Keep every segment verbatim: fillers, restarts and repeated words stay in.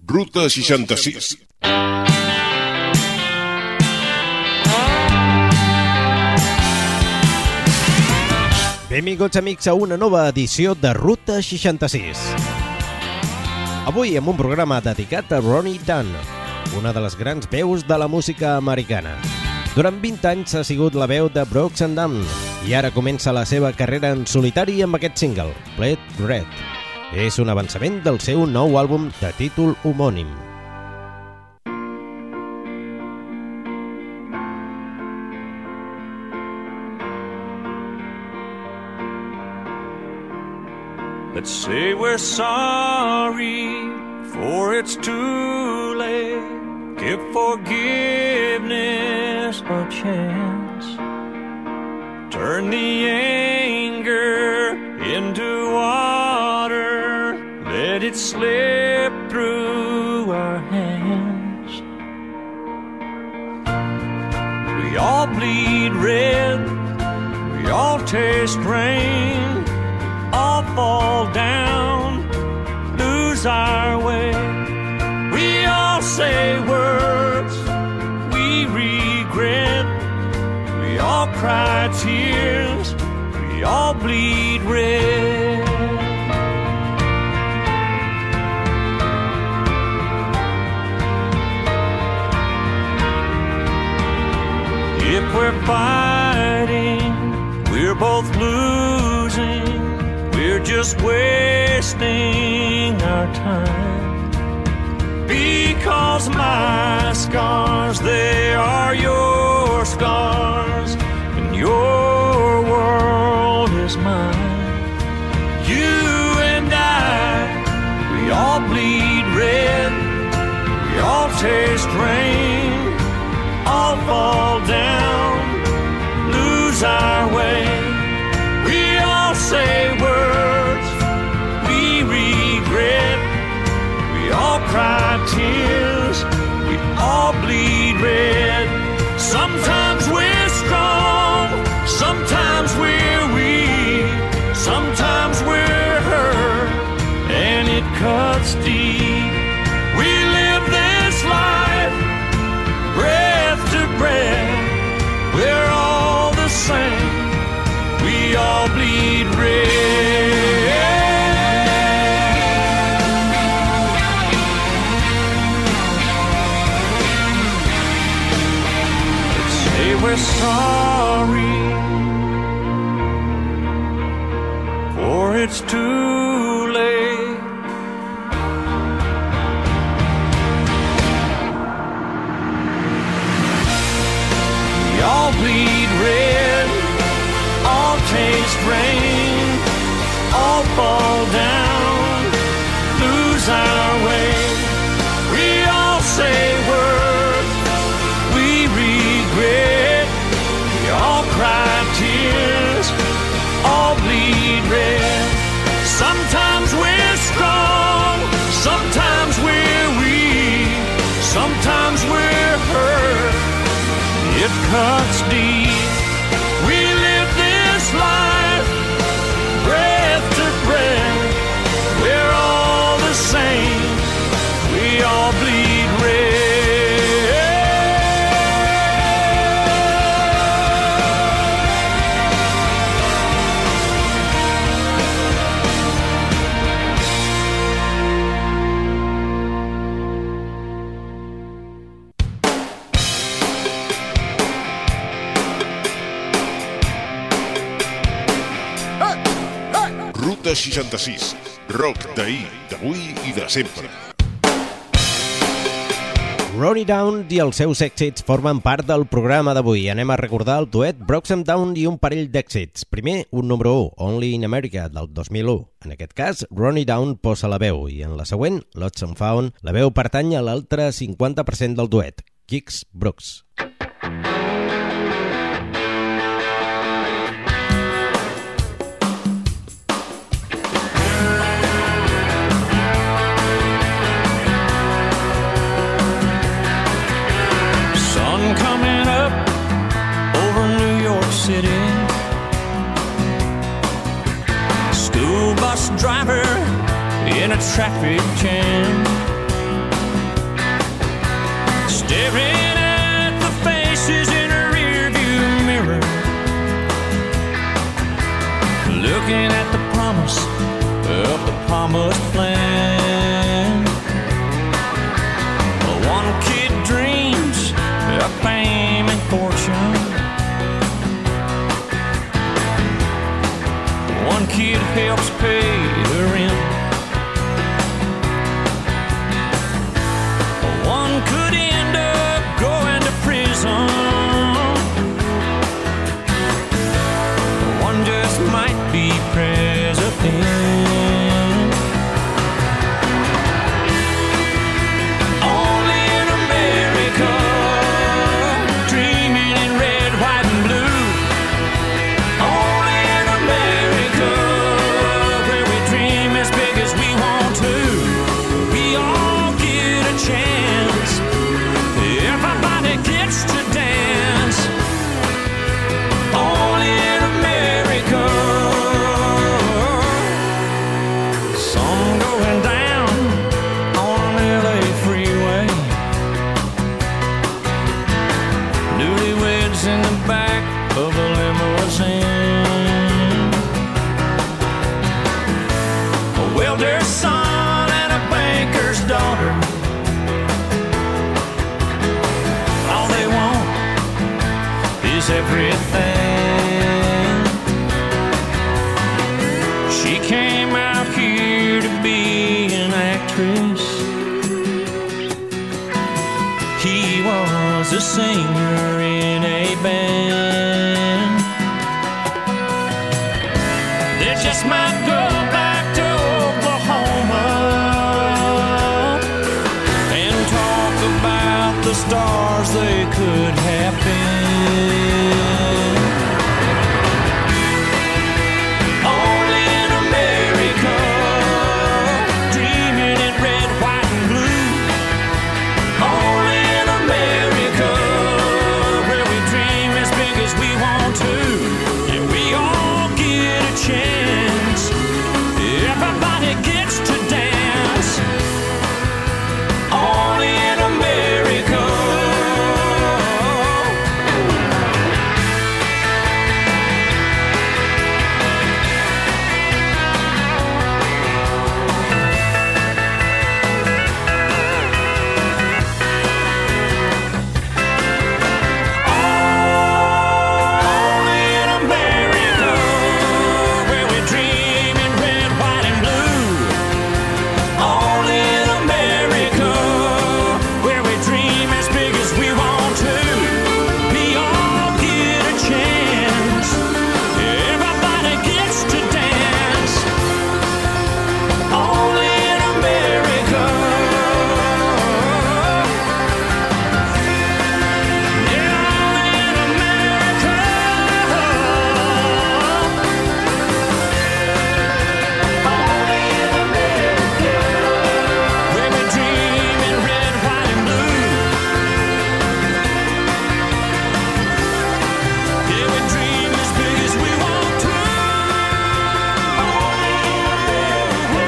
Ruta seixanta-sis. Benvinguts, amics, a una nova edició de Ruta seixanta-sis. Avui amb un programa dedicat a Ronnie Dunn, una de les grans veus de la música americana. Durant vint anys ha sigut la veu de Brooks and Dunn i ara comença la seva carrera en solitari amb aquest single, Blood Red. És un avançament del seu nou àlbum de títol homònim. Let's say we're sorry, for it's too late. Give forgiveness a chance. Turn the anger into water. Let it slip through our hands. We all bleed red. We all taste rain. All fall down, lose our way. We all say words we regret. We all cry tears. We all bleed red. If we're fighting, we're both losing. We're just wasting our time. Because my scars, they are your scars, and your world is mine. You and I, we all bleed red. We all taste rain. All fall down, lose our way. We all say words we regret. We all cry tears. We all bleed red. Sometimes we're strong. Sometimes we're weak. Sometimes we're hurt. And it cuts deep. We live this life, breath to breath. We're all the same. We all bleed red. Let's say we're sorry, for it's too late. We all bleed red. All taste rain, all fall down, lose our way. We all say words we regret. We all cry tears, all bleed red. Sometimes we're strong, sometimes we're weak, sometimes we're hurt. It cuts deep. We live this life, breath to breath. We're all the same. We all bleed red. Ruta seixanta-sis. Rock d'ahir, d'avui i de sempre. Ronnie Dunn i els seus èxits formen part del programa d'avui. Anem a recordar el duet Brooks and Dunn i un parell d'èxits. Primer, un número u, Only in America, del dos mil u. En aquest cas, Ronnie Dunn posa la veu i en la següent, Lost and Found, la veu pertany a l'altre cinquanta per cent del duet, Kix Brooks. Driver in a traffic jam. promised land. One kid dreams of fame and fortune. One kid helps pay the rent. One could end up going to prison. One just might be president. Only in America, dreaming in red, white, and blue. Only in America, where we dream as big as we want to. We all get a chance. Everybody gets to dance. Only in America. Sun going down on L A freeway. Newlyweds in the back of a limousine. A welder's son and a banker's daughter. All they want is everything. She came out here to be an actress. He was a singer in a band. They just might go back to Oklahoma and talk about the stars they could have been. Only in America, dreaming in red, white, and blue. Only in America, where we dream as big as we want to. Yeah, we all get a chance. Everybody gets to dance. Only in America. Only in America, where we dream in red, white, and blue. Only in America, where we dream as big as we want to. We all get a chance. Everybody gets to dance. Only in America. Yeah, only in America. Only in America, where we dream in red, white, and blue. Yeah, we dream as big as we want to. Only in America.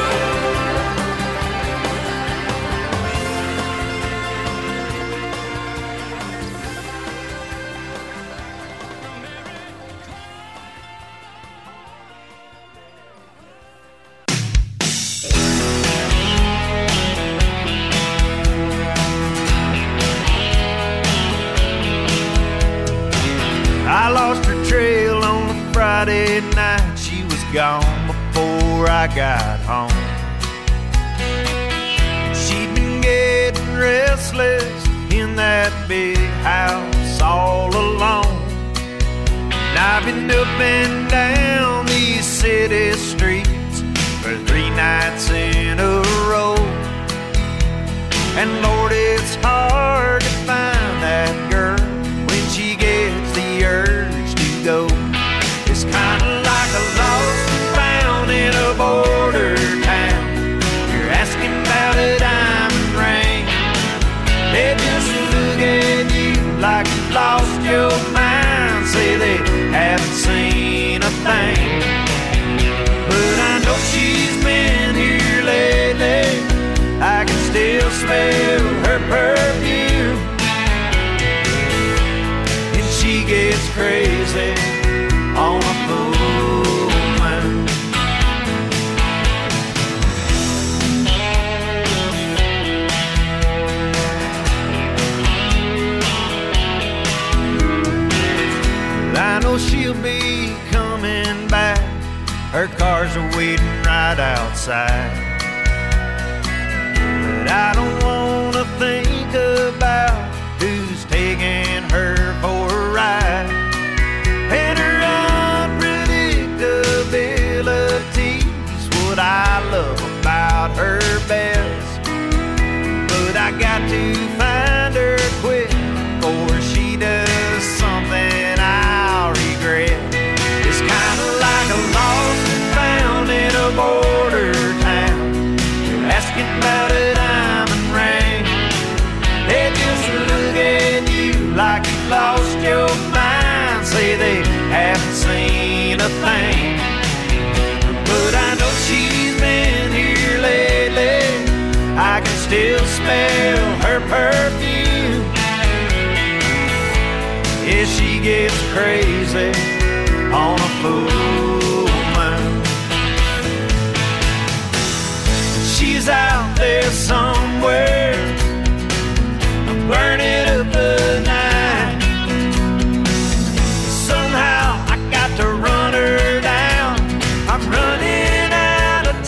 I lost her trail on a Friday night. She was gone before I got home. She'd been getting restless in that big house all alone. And I've been up and down these city streets for three nights in a row. And Lord, it's hard to find that girl when she gets the urge to go. It's kind of like a lost and found in a border town. You're asking about a diamond ring. They just look at you like you've lost your mind. Say they haven't seen a thing. But I know she's been here lately. I can still smell her perfume. And she gets crazy on a full moon. her cars are waiting right outside. But I don't wanna think about who's taking her for a ride. And her unpredictability's what I love about her best. But I got to find her quick before she does something I'll regret. It's kinda like a lost and found in a border town. You're asking about a diamond ring. They just look at you like you lost your mind. Say they haven't seen a thing. But I know she's been here lately. I can still smell her perfume. Yeah, she gets crazy on a full moon. She's out there somewhere, burning up the night. Somehow I got to run her down. I'm running out of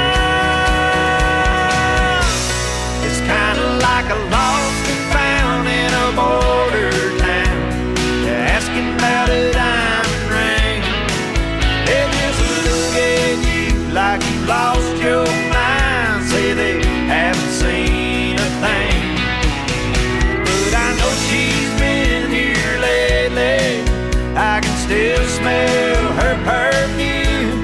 time. It's kind of like a lost and found in a border town. They're asking about a diamond ring. They just look at you like you lost your mind. Say they haven't seen a thing. But I know she's been here lately. I can still smell her perfume.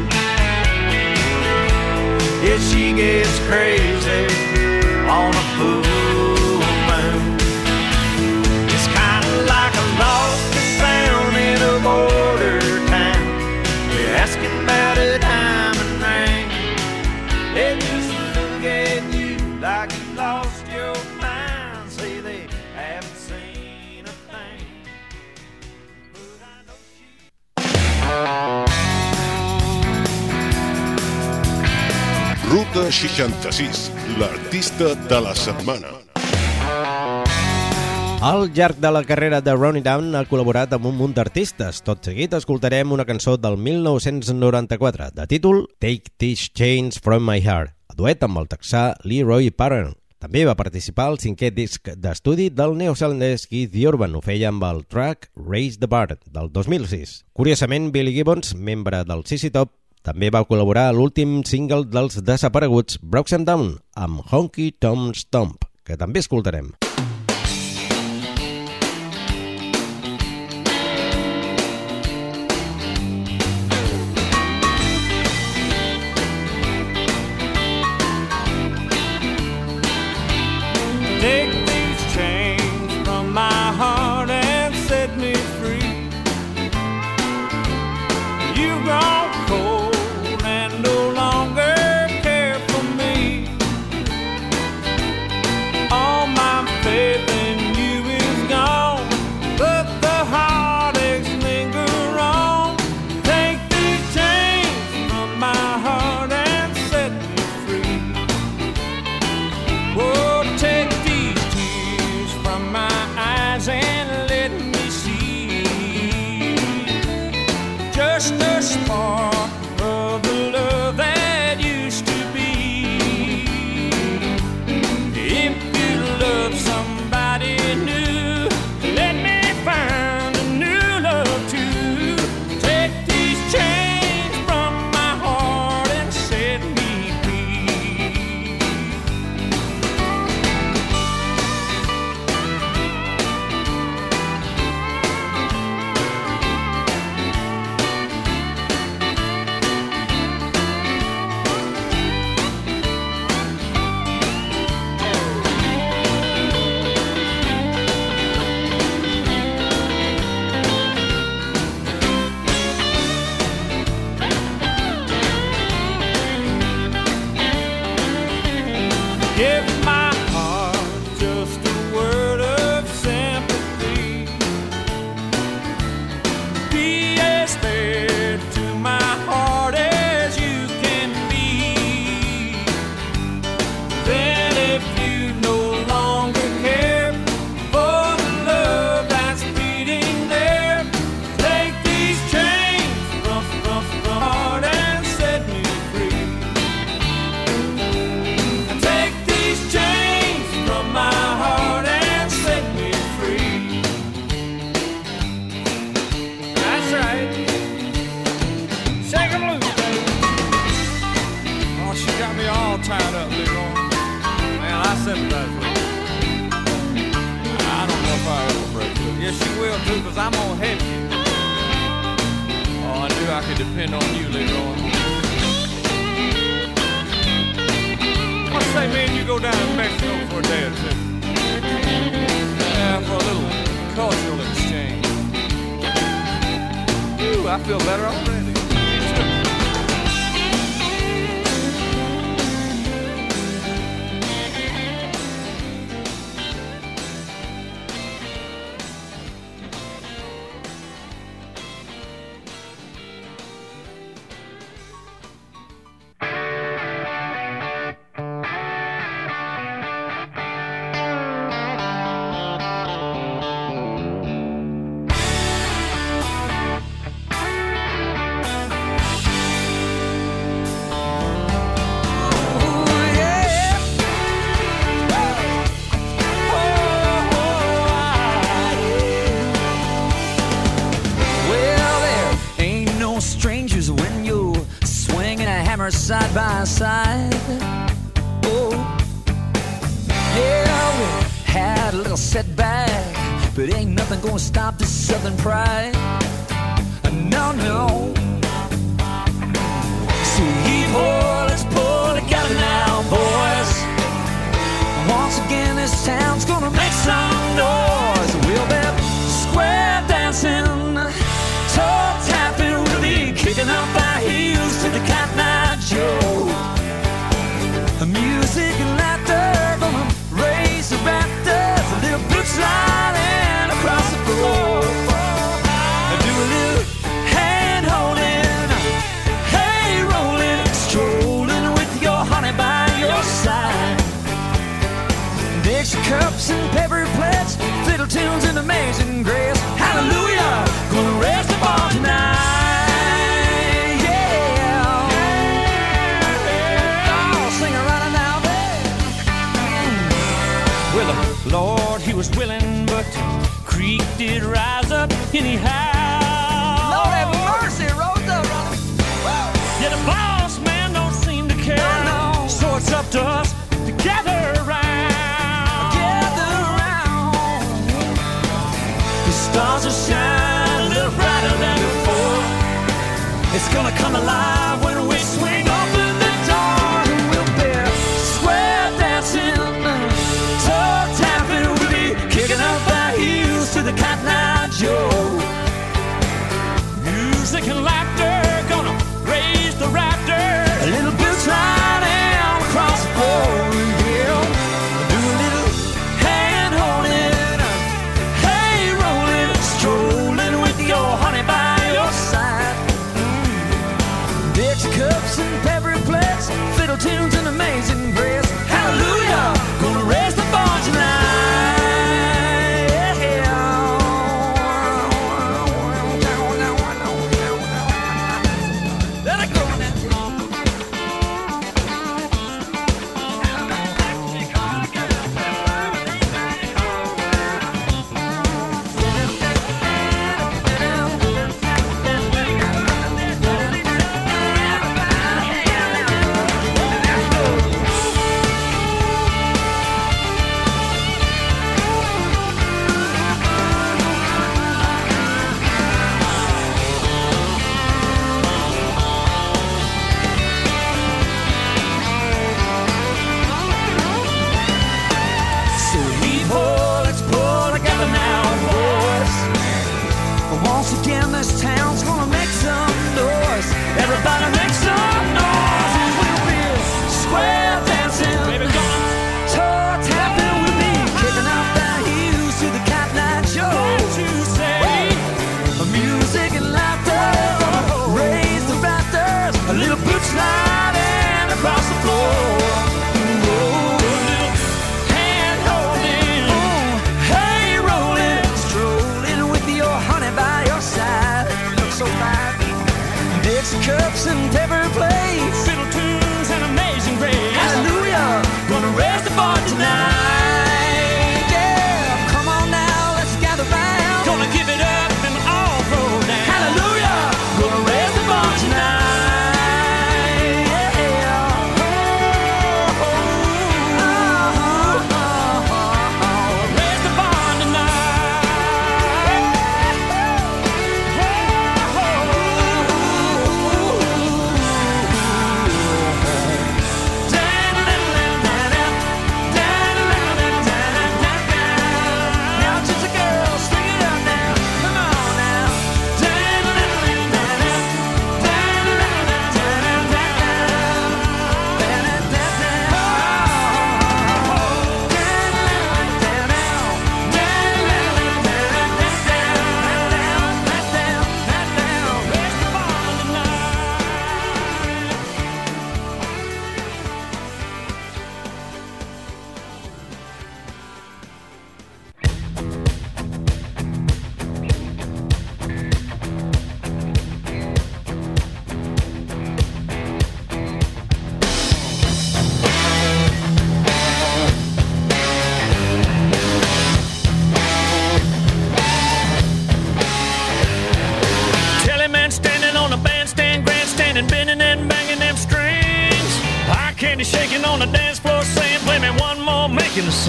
Yeah, she gets crazy on a full moon. It's kind of like a lost and found in a border town. They're asking about a diamond ring. They just look at you like you lost your mind. Say they haven't seen a thing. But I know she... Ruta seixanta-sis, l'artista de la setmana. Al llarg de la carrera de Ronnie Down ha col·laborat amb un munt d'artistes. Tot seguit escoltarem una cançó del mil nou-cents noranta-quatre, de títol Take These Chains From My Heart, a duet amb el texà Leroy Parran. També va participar al cinquè disc d'estudi del neozelandès Keith Urban. Ho feia amb el track Raise the Bar, del dos mil sis. Curiosament, Billy Gibbons, membre del C C Top, també va col·laborar a l'últim single dels desapareguts Broke Them Down amb Honky Tonk Stomp, que també escoltarem. Take these chains from my heart and set me free. You've gone cold and no longer care for me. All my faith in you is gone, but the heartaches linger on. Take these chains from my heart and set me free. Oh, take these chains free. I don't know if I ever break free. Yes, you will too, because I'm gonna help you. Oh, I knew I could depend on you later on. Let's say me and you go down to Mexico for a day or two. Yeah, for a little cultural exchange. Ooh, I feel better already. Side by side. Oh, yeah, we had a little setback, but ain't nothing gonna stop this southern pride. No, no. So heave ho, let's pull together now, boys. Once again, this town's gonna make some noise. We'll be square dancing, toe tapping, we'll be kicking up our heels to the Cotton Eye Joe. Music and laughter gonna raise the rafters, a little boot sliding across the floor. Do a little hand holding, hey rolling, strolling with your honey by your side. Dixie cups and paper plates, fiddle tunes and amazing grace. Hallelujah, gonna raise the bar tonight. Lord, he was willing, but the creek did rise up anyhow. Lord have mercy, rose up, brother. Yeah, the boss man don't seem to care. No, no. So it's up to us to gather around. Gather around. The stars will shine a little brighter than before. It's gonna come alive when we swing open the door. We'll be square dancing, kicking up our heels to the Cotton Eye Joe. Music and laughter gonna raise the rafters. A little bit sliding across the floor, yeah. Do a little hand holding, hey rolling, strolling with your honey by your side. Mm.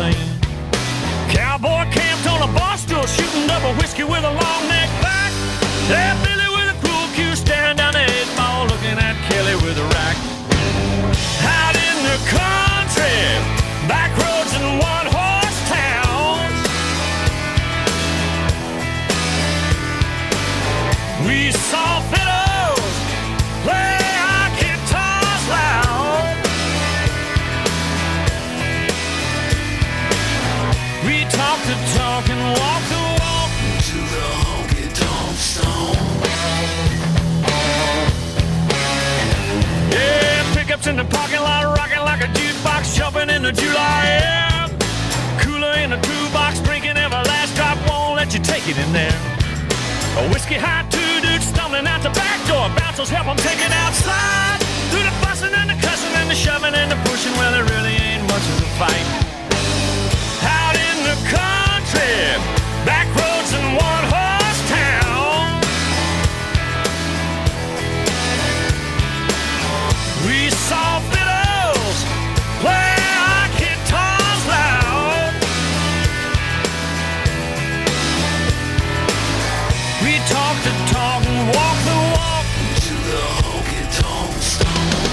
sand. Cowboy camped on a bar stool, shooting double whiskey with a long neck back. There, Billy with a cruel cue, staring down the eight ball, looking at Kelly with a rack. Out in the country, back roads and one-horse towns, we saw fiddles play our guitars loud. We talked the talk and walked the walk to the honky-tonk stone. Yeah, pickups in the parking lot, rocking like a jukebox, jumping in the July air. Cooler in the toolbox, drinking every last drop, won't let you take it in there. A whiskey high, two dudes stumbling out the back door. Bouncers help them take it outside. Through the fussing and the cussing and the shoving and the pushing, well, there really ain't much of a fight. Out in the country, back roads and one-horse town, we saw fiddles play our guitars loud. We talked the talk and walked the walk to the honky-tonk stone.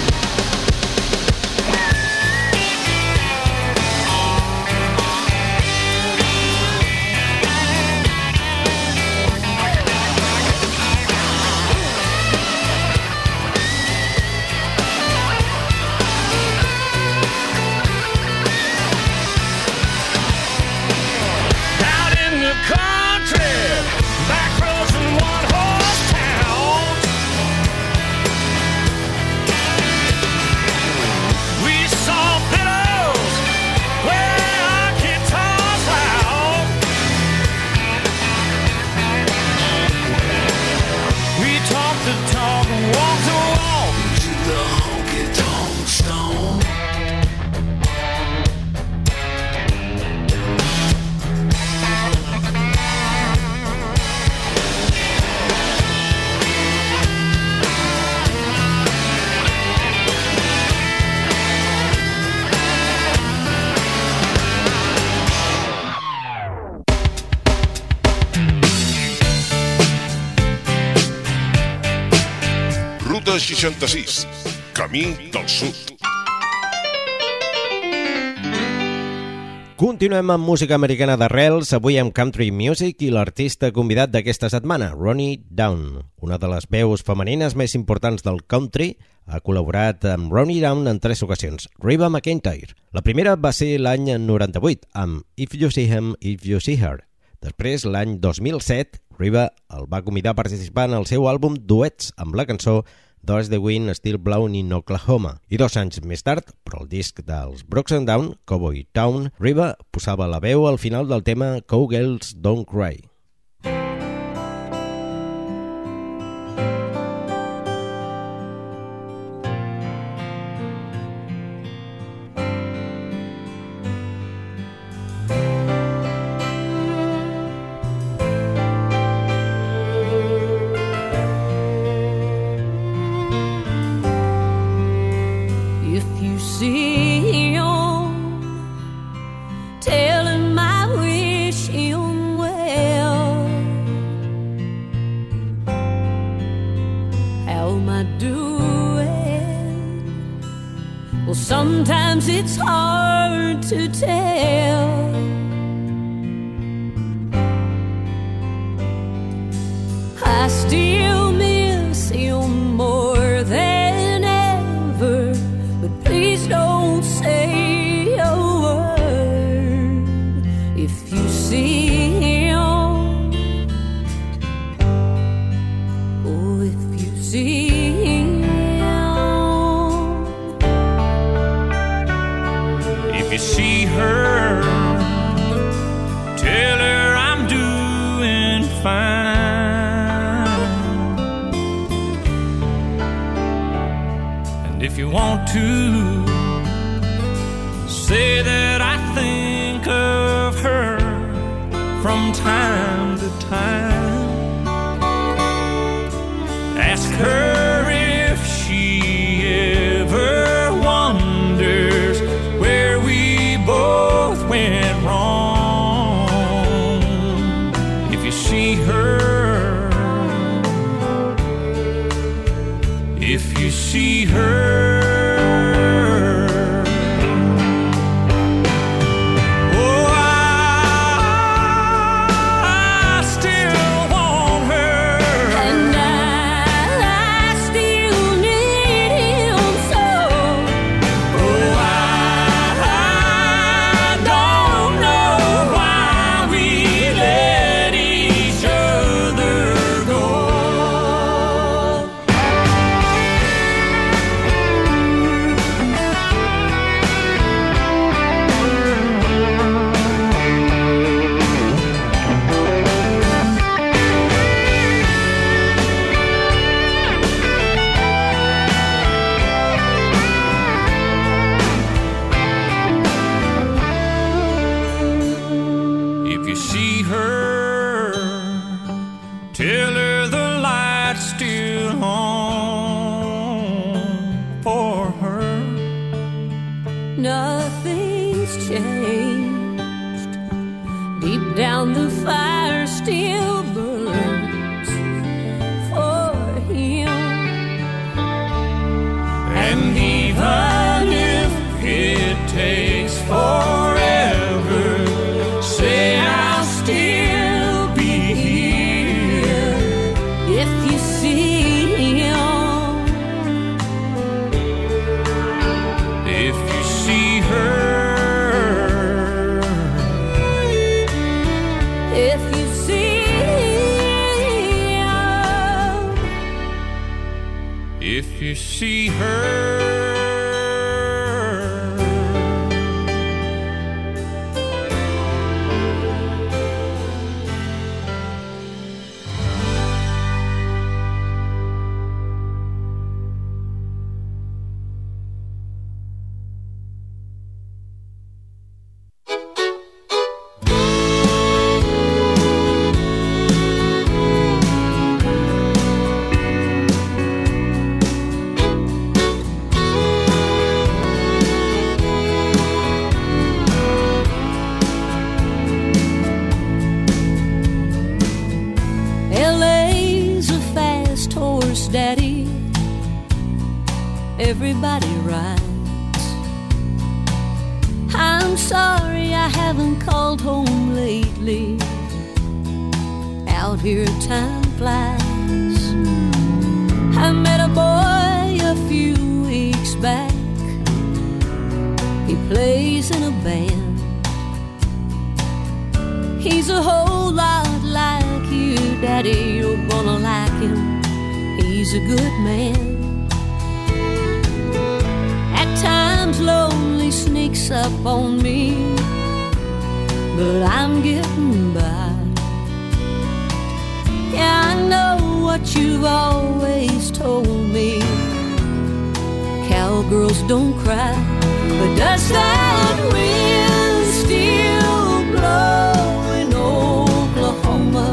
Out in the country, back roads and one-horse towns, we saw fiddles play our guitars loud. We talked the talk and walked the walk to the honky-tonk stone. Ruta seixanta-sis, camí del sud. Continuem amb música americana d'arrels, avui amb country music i l'artista convidat d'aquesta setmana, Ronnie Down. Una de les veus femenines més importants del country, ha col·laborat amb Ronnie Down en tres ocasions, Reba McEntire. La primera va ser l'any noranta-vuit, amb If You See Him, If You See Her. Després, l'any dos mil set, Reba el va convidar a participar en el seu àlbum Duets amb la cançó Does the Wind Still Blown in Oklahoma. I dos anys més tard, per al disc dels Brooks and Dunn, Cowboy Town, Reba posava la veu al final del tema Cowgirls Don't Cry. Sometimes it's hard to tell. I still miss him more than ever, but please don't say a word if you see him. Oh, if you see him. If you see her, tell her I'm doing fine. And if you want to, say that I think of her from time to time. Ask her if she ever wonders where we both went see her. Down the fire still burns for him. And even if it takes forever, say I'll still be here. If you see him, if you see her, if you see him, if you see her. Daddy, everybody rides. I'm sorry I haven't called home lately. Out here time flies. I met a boy a few weeks back. He plays in a band. He's a whole lot like you, Daddy. You're gonna like him. He's a good man. At times lonely sneaks up on me, but I'm getting by. Yeah, I know what you've always told me. Cowgirls don't cry, but does that wind still blow in Oklahoma?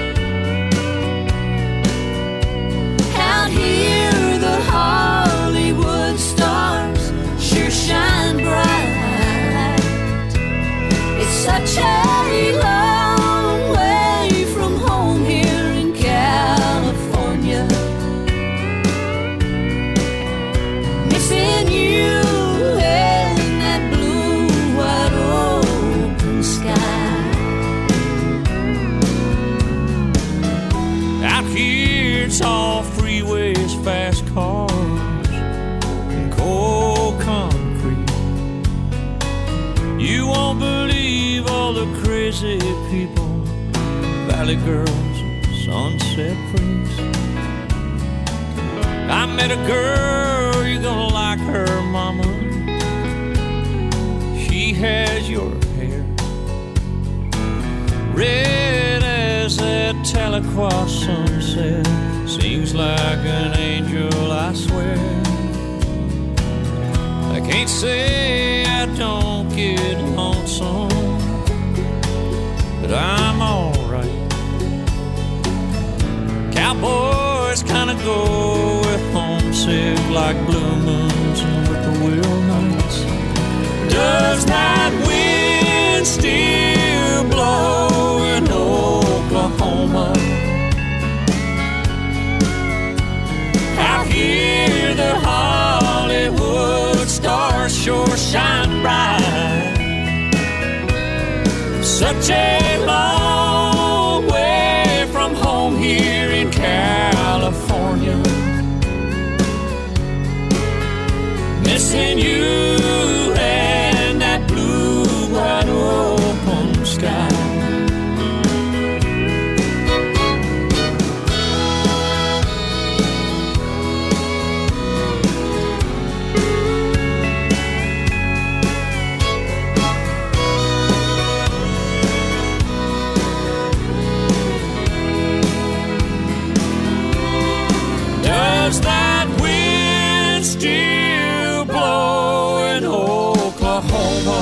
Here the Hollywood stars sure shine bright. It's such a long way from home here in California. Missing you in that blue, wide open sky. Out here it's all freeways, fast cars, and cold concrete. You won't believe all the crazy people, valley girls and sunset freaks. I met a girl, you're gonna like her, mama. She has your hair, red as that Tahlequah sunset. Seems like an angel, I swear. I can't say I don't get lonesome, but I'm alright. Cowboys kinda go with homesick like blue moons and whippoorwill nights. Does that wind still blow in Oklahoma? Out here the Such a long way from home here in California. Missing you and that blue wide open sky. Does that wind still blow in Oklahoma?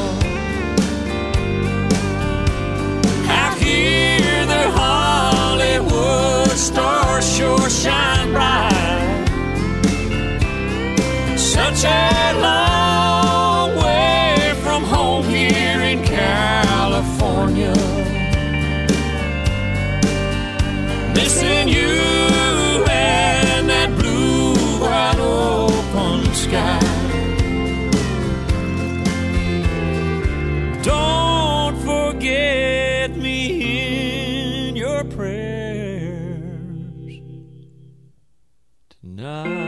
Out here the Hollywood stars sure shine bright. Such a long way from home here in California. Missing you and that blue wide open sky. Don't forget me in your prayers tonight.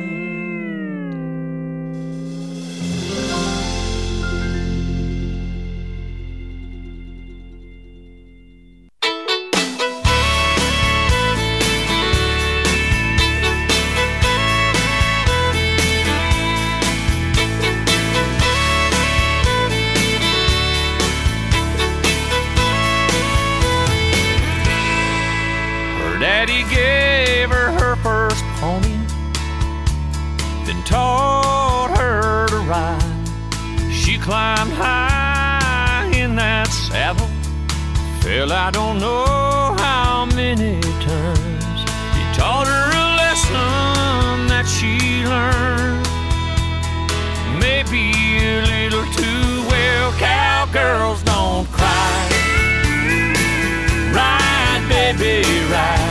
Daddy gave her her first pony, then taught her to ride. She climbed high in that saddle, fell I don't know how many times. He taught her a lesson that she learned, maybe a little too well. Cowgirls don't cry. Ride, baby, ride.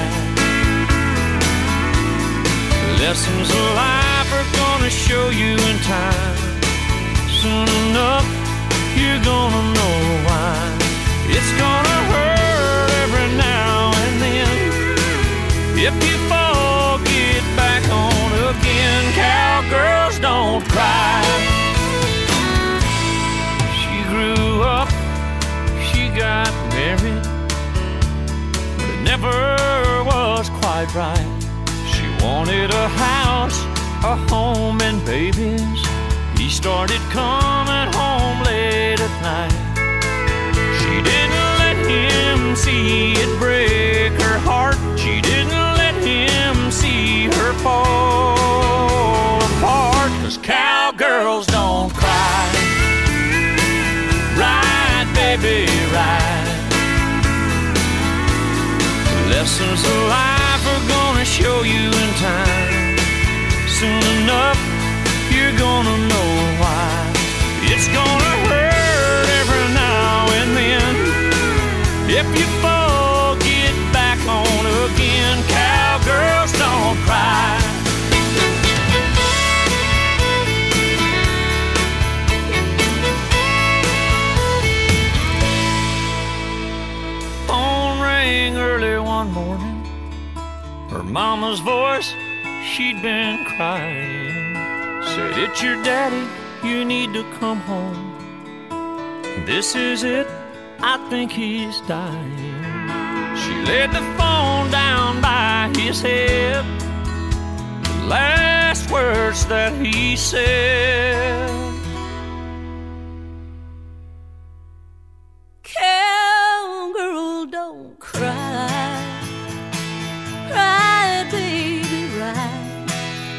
Lessons of life are gonna show you in time. Soon enough, you're gonna know why. It's gonna hurt every now and then. If you fall, get back on again. Cowgirls don't cry. She grew up, she got married, but it never was quite right. She wanted a house, a home, and babies. He started coming home late at night. She didn't let him see it break her heart. She didn't let him see her fall apart. 'Cause cowgirls don't cry. Ride, baby, ride. Lessons of life are gonna show you in time. Soon enough, you're gonna know why. It's gonna hurt every now and then. If you fall, get back on again. Cowgirls don't cry. Phone rang early one morning. Her mama's voice, she'd been crying. Said, "It's your daddy, you need to come home. This is it, I think he's dying." She laid the phone down by his head. The last words that he said, Cowgirl, don't cry. Cry, baby, ride.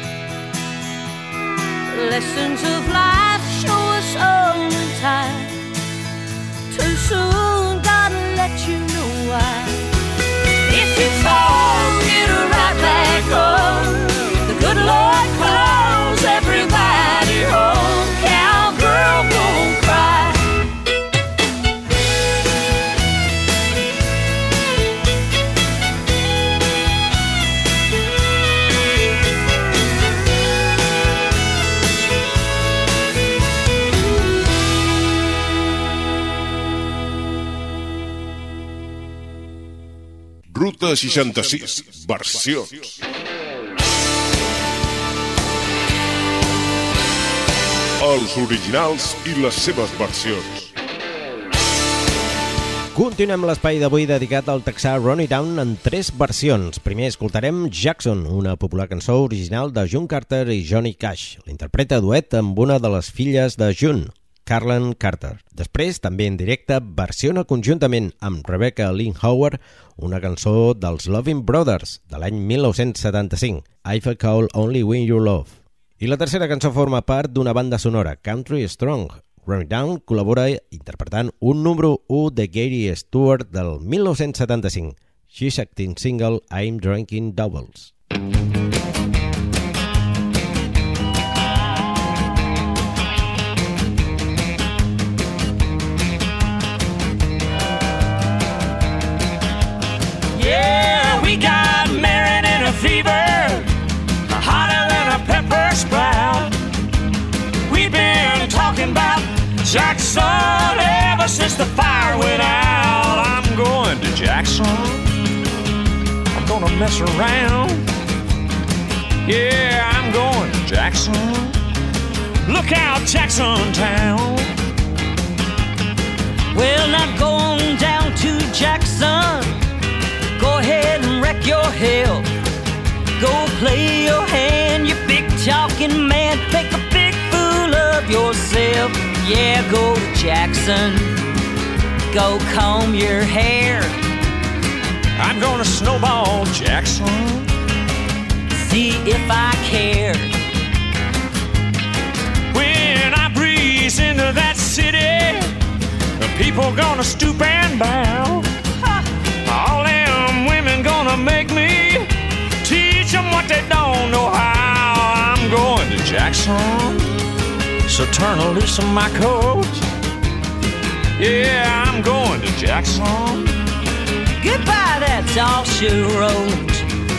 Lessons of life show us all in time. Too soon, gotta let you know why. If you fall, get right back up. The good Lord calls everybody home. Cowgirl, don't cry. Ruta seixanta-sis, versions. Els originals i les seves versions. Continuem l'espai d'avui dedicat al texà Ronnie Down en tres versions. Primer escoltarem Jackson, una popular cançó original de June Carter i Johnny Cash. L'interpreta a duet amb una de les filles de June, Carolyn Carter. Després, també en directe, versiona conjuntament amb Rebecca Lynn Howard una cançó dels Loving Brothers de l'any mil nou-cents setanta-cinc, I Feel Call Only When You Love. I la tercera cançó forma part d'una banda sonora, Country Strong. Ronnie Down col·labora interpretant un número u de Gary Stewart del mil nou-cents setanta-cinc, She's Acting Single, I'm Drinking Doubles. Yeah, we got married in a fever, hotter than a pepper sprout. We've been talking about Jackson ever since the fire went out. I'm going to Jackson. I'm gonna mess around. Yeah, I'm going to Jackson. Look out, Jackson Town. Well, not going down to Jackson. Go ahead and wreck your health. Go play your hand, you big talking man. Make a big fool of yourself. Yeah, go to Jackson. Go comb your hair. I'm gonna snowball Jackson. See if I care. When I breeze into that city, the people gonna stoop and bow. All them women gonna make me teach them what they don't know how. I'm going to Jackson, so turn loose on my coat. Yeah, I'm going to Jackson. Goodbye, that's all she wrote.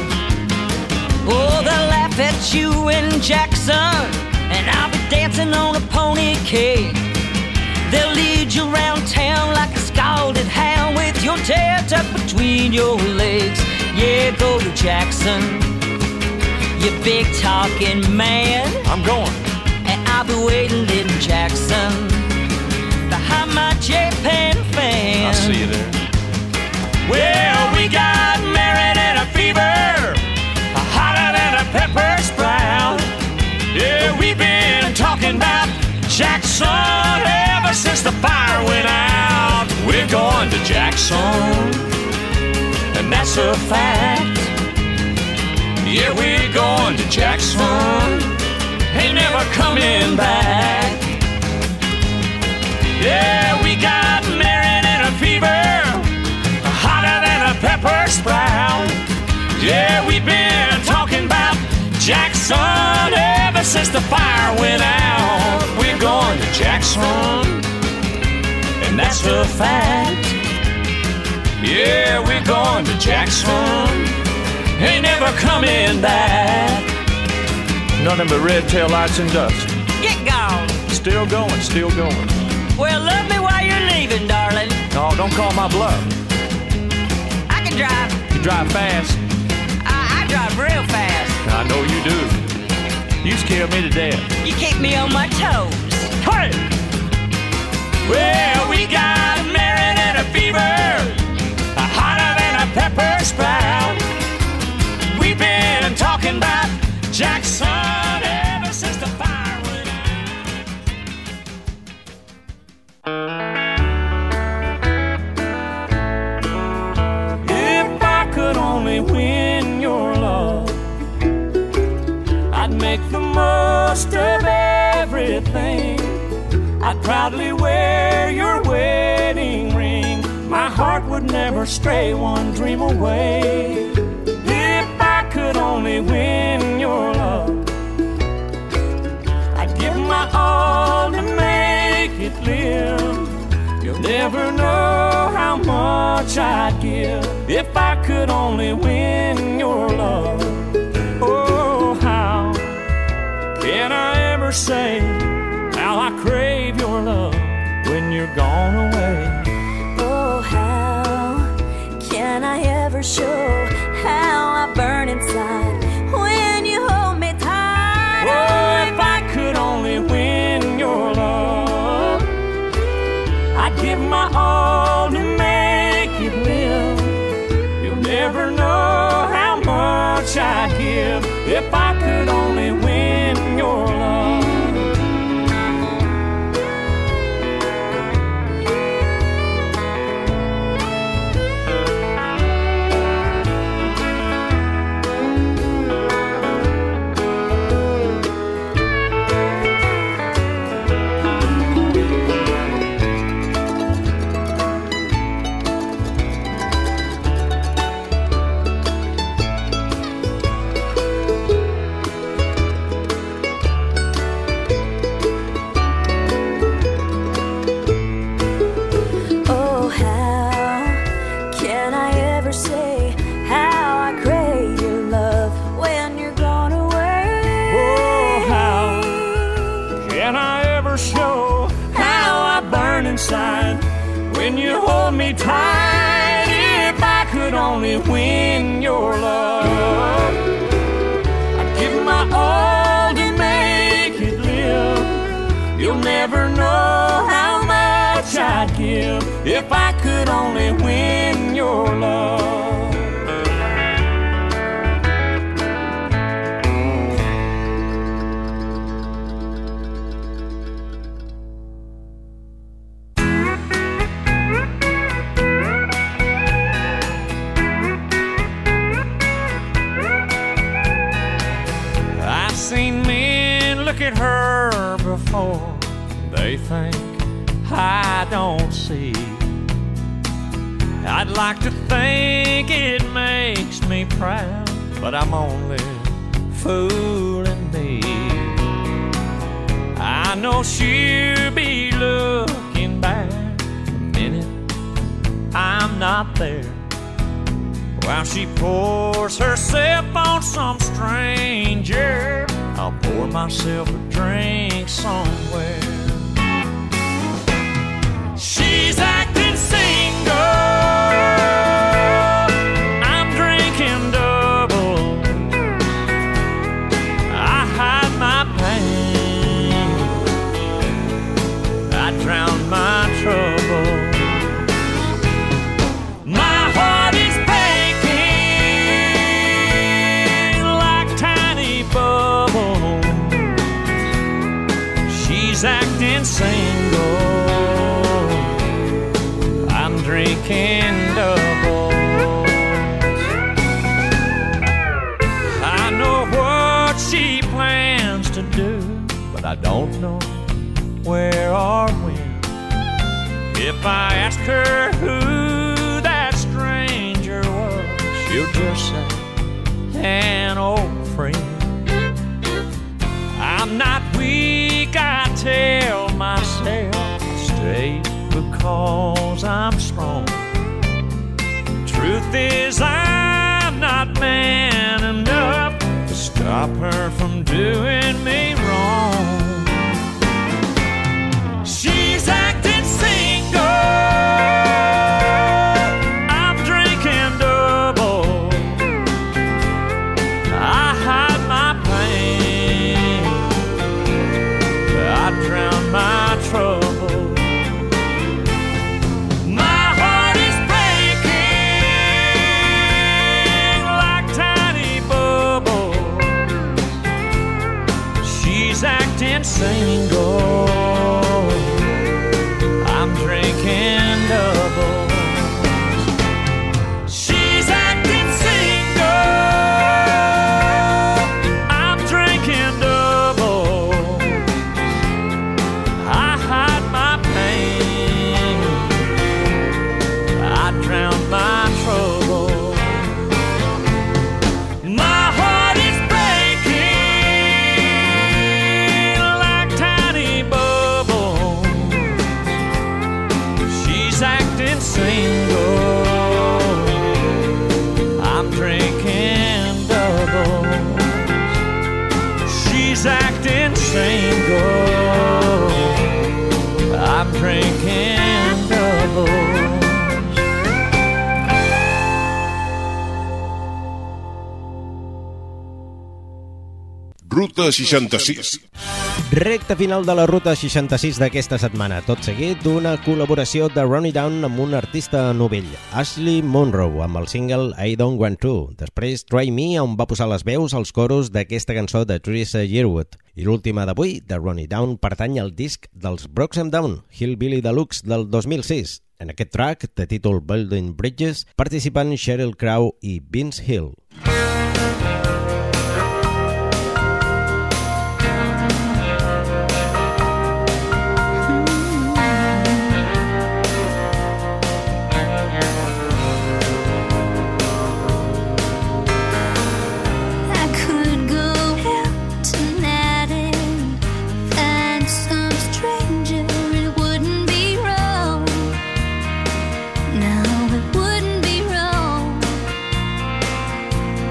Oh, they'll laugh at you in Jackson, and I'll be dancing on a pony cake. They'll lead you around town like a scalded hound with your tail tucked between your legs. Yeah, go to Jackson, you big talking man. I'm going. And I'll be waiting in Jackson behind my J-Pan fan. I'll see you there. Well, we got married in a fever, hotter than a pepper sprout. Yeah, we've been talking about Jackson ever since the fire went out. We're going to Jackson, and that's a fact. Yeah, we're going to Jackson, ain't never coming back. Yeah, we got married in a fever, hotter than a pepper sprout. Yeah, we've been talking about Jackson ever since the fire went out. We're going to Jackson, and that's a fact. Yeah, we're going to Jackson, ain't never coming back. Nothing but red tail lights and dust. Get gone. Still going, still going. Well, love me while you're leaving, darling. No, don't call my bluff. I can drive. You drive fast. I, I drive real fast. I know you do. You scare me to death. You keep me on my toes. Hey! Well, we got married in a fever, hotter than a pepper sprout. We've been talking about Jackson ever since the fire went out. If I could only win your love, I'd make the most of everything. I'd proudly wear your wedding ring. My heart would never stray one dream away. If I could only win your love, I'd give my all to make it live. You'll never know how much I'd give if I could only win your love. Oh, how can I ever say how I crave your love when you're gone away? Oh, how can I ever show when you hold me tight. If I could only win your love, I'd give my all to make it live. You'll never know how much I'd give if I could only win your love. Seen men look at her before they think I don't see. I'd like to think it makes me proud, but I'm only fooling me. I know she'll be looking back the minute I'm not there, while she pours herself on some stranger. I'll pour myself a drink somewhere. She's acting single, I'm drinking double. I hide my pain, I drown my trouble. My heart is aching like tiny bubbles. She's acting single, I'm drinking doubles. I know what she plans to do, but I don't know where or when. If I ask her who that stranger was, she'll just say, an old friend. I'm not weak, I tell myself, I stay because I'm strong. Truth is, I'm not man enough to stop her from doing me wrong. She's acting single, I'm drinking double. I hide my pain, I drown my trouble. My heart is breaking like tiny bubbles. She's acting single, I'm drinking double. She's acting single, I'm drinking double. I hide my pain, I drown my trouble. My heart is breaking like tiny bubbles. She's acting single, I'm drinking doubles. She's acting single, I'm drinking doubles. Ruta seixanta-sis. Recte final de la Ruta seixanta-sis d'aquesta setmana. Tot seguit, una col·laboració de Run It Down amb un artista novell, Ashley Monroe, amb el single I Don't Want To. Després, Try Me, on va posar les veus als coros d'aquesta cançó de Teresa Yearwood. I l'última d'avui, de Run It Down, pertany al disc dels Broxham Down, Hillbilly Deluxe del dos mil sis. En aquest track, de títol Building Bridges, participen Sheryl Crow i Vince Hill. Now it wouldn't be wrong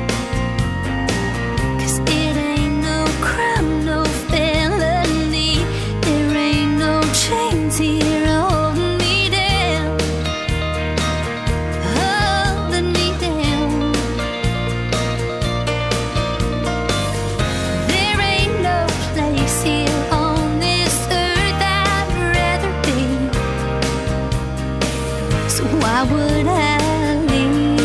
So why would I leave?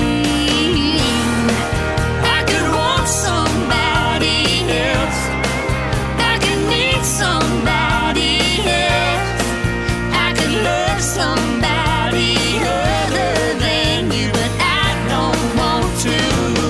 I could want somebody else. I could need somebody else. I could love somebody other than you, but I don't want to.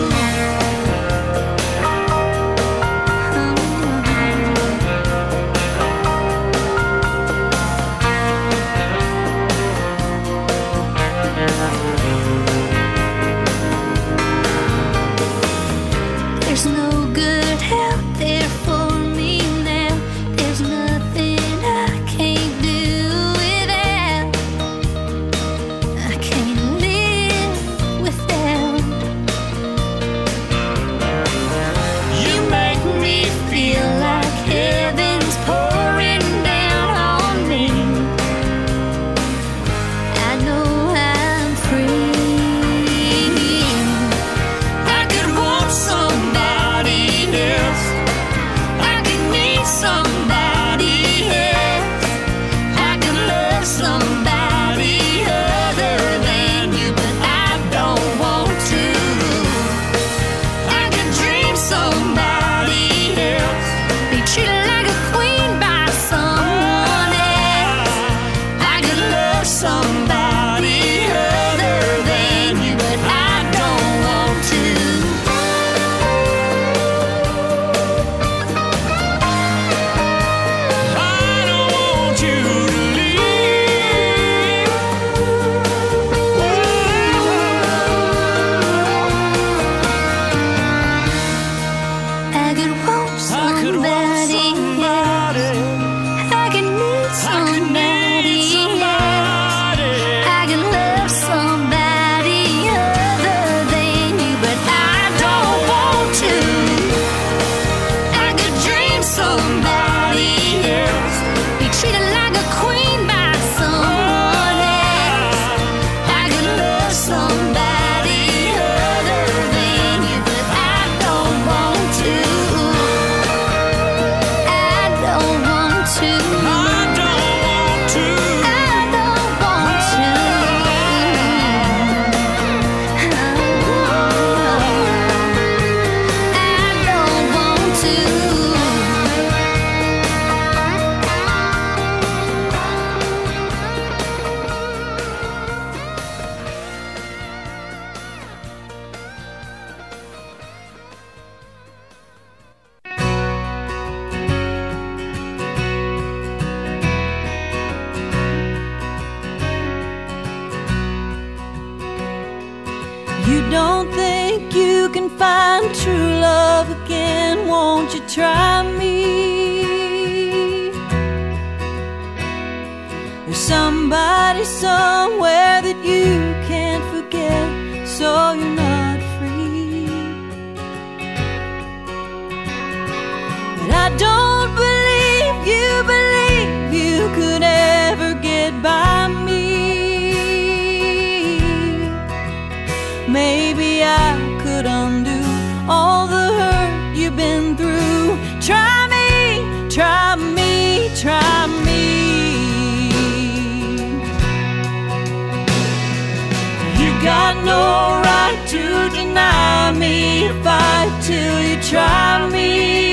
There's no good out there for me now. There's nothing I can't do without. I can't live without. You make me feel like heaven's pouring down on me. I know I'm free. I could want somebody else. I could need somebody else. I could love somebody other than you, but I don't want to. I could dream somebody else. Be treated like a queen by someone else. I could love somebody other than you, but I don't want to. I don't want you to leave. I could want I could want somebody else. somebody. I could need I could need somebody else. somebody. I could love somebody other than you, but I don't want to. I could dream somebody else. Be treated like a queen by someone else. I could love somebody other than you, but I don't want to. I don't want to. I don't want to. I don't want to. I don't want You don't think you can find true love again? Won't you try me? There's somebody somewhere that you can't forget, so you're not free. But I don't believe you believe you could ever get by me. Maybe I could undo all the hurt you've been through. Try me, try me, try me. You got no right to deny me. Fight till you try me.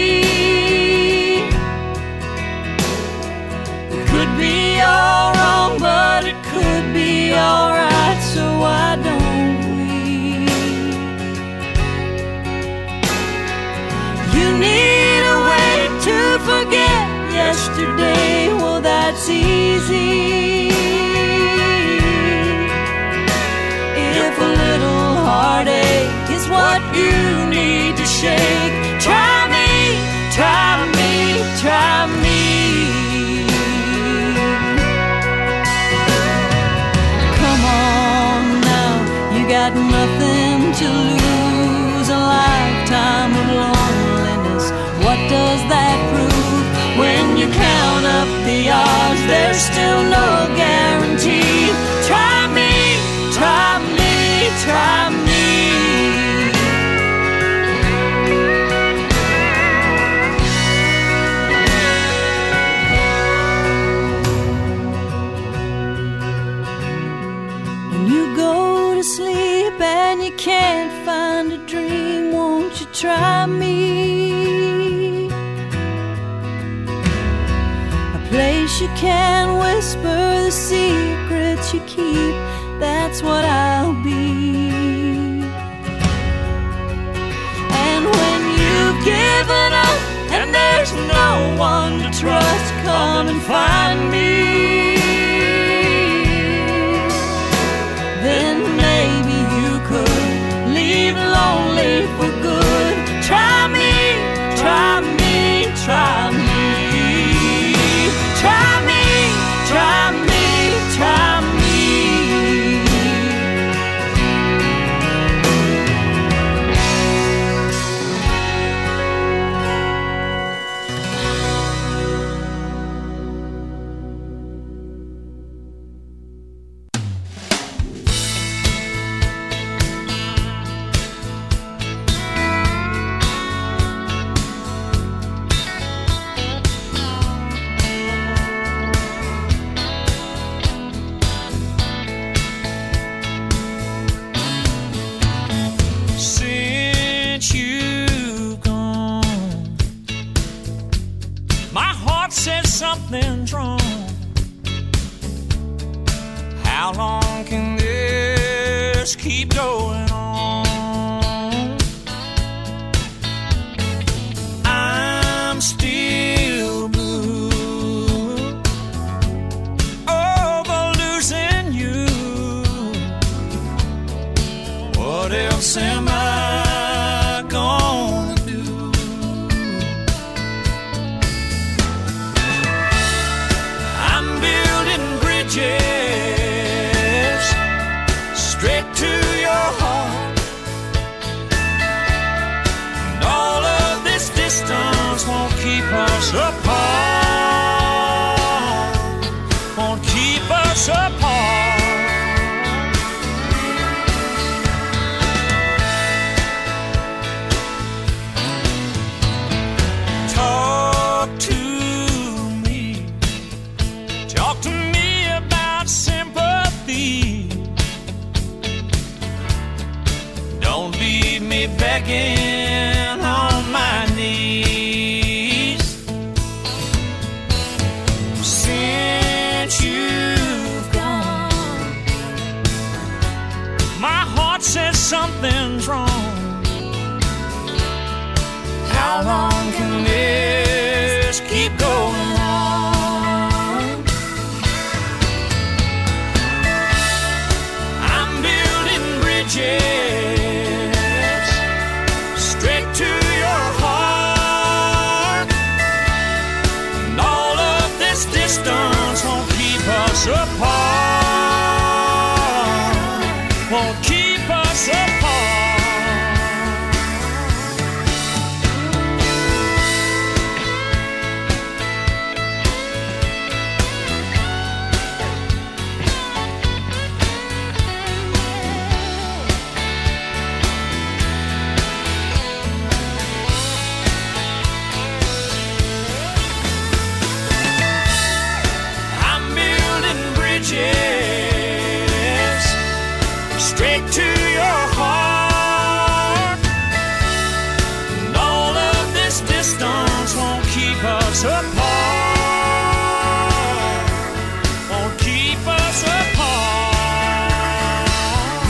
It could be all wrong, but it could be all right. So why don't you need a way to forget yesterday? Well, that's easy. If a little heartache is what you need to shake, try me, try me, try me. Come on now, you got nothing to lose. A lifetime of loneliness, what does that prove? When you count up the odds, there's still no guarantee. Try me, try me, try me. When you go to sleep and you can't find a dream, won't you try me? A place you can whisper the secrets you keep, that's what I'll be. And when you've given up and there's no one to trust, come and find me. Then maybe you could leave lonely for good. Try me, try me, try me. Try me, try me, try me. Since you've gone, my heart says something's wrong. How long can this keep going on? I'm still blue over losing you. What else am I gonna do? I'm building bridges straight to your heart, and all of this distance won't keep us apart, won't keep us apart. Talk to me, talk to me about sympathy. Don't leave me begging on my knees. Since you've gone, my heart says something's wrong. How long can this keep going on? I'm building bridges straight to your heart, and all of this distance won't keep us apart, won't keep us apart. I'm building bridges straight to your heart, and all of this distance won't keep us apart, won't keep us apart.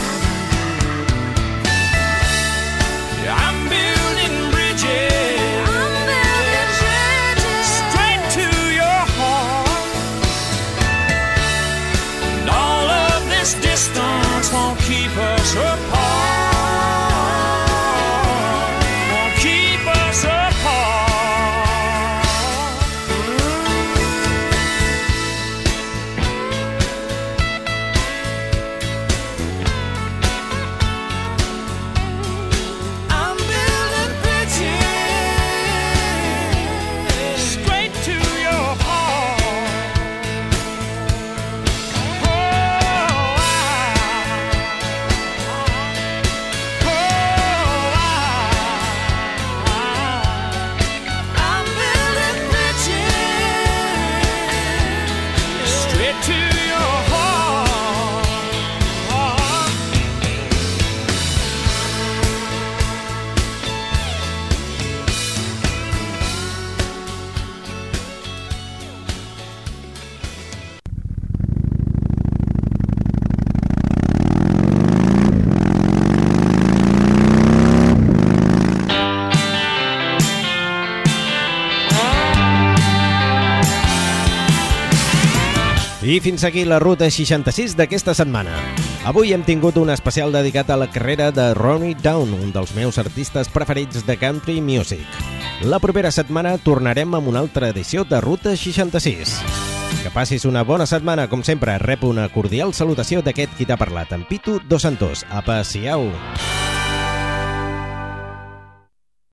Yeah, I'm building bridges, I'm building bridges straight to your heart, and all of this distance won't keep us apart, won't keep us apart. I'm building bridges straight to your heart. Oh, I I fins aquí la Ruta seixanta-sis d'aquesta setmana. Avui hem tingut un especial dedicat a la carrera de Ronnie Down, un dels meus artistes preferits de country music. La propera setmana tornarem amb una altra edició de Ruta seixanta-sis. Que passis una bona setmana, com sempre. Rep una cordial salutació d'aquest qui t'ha parlat, en Pitu Dos Santos. Apa, siau!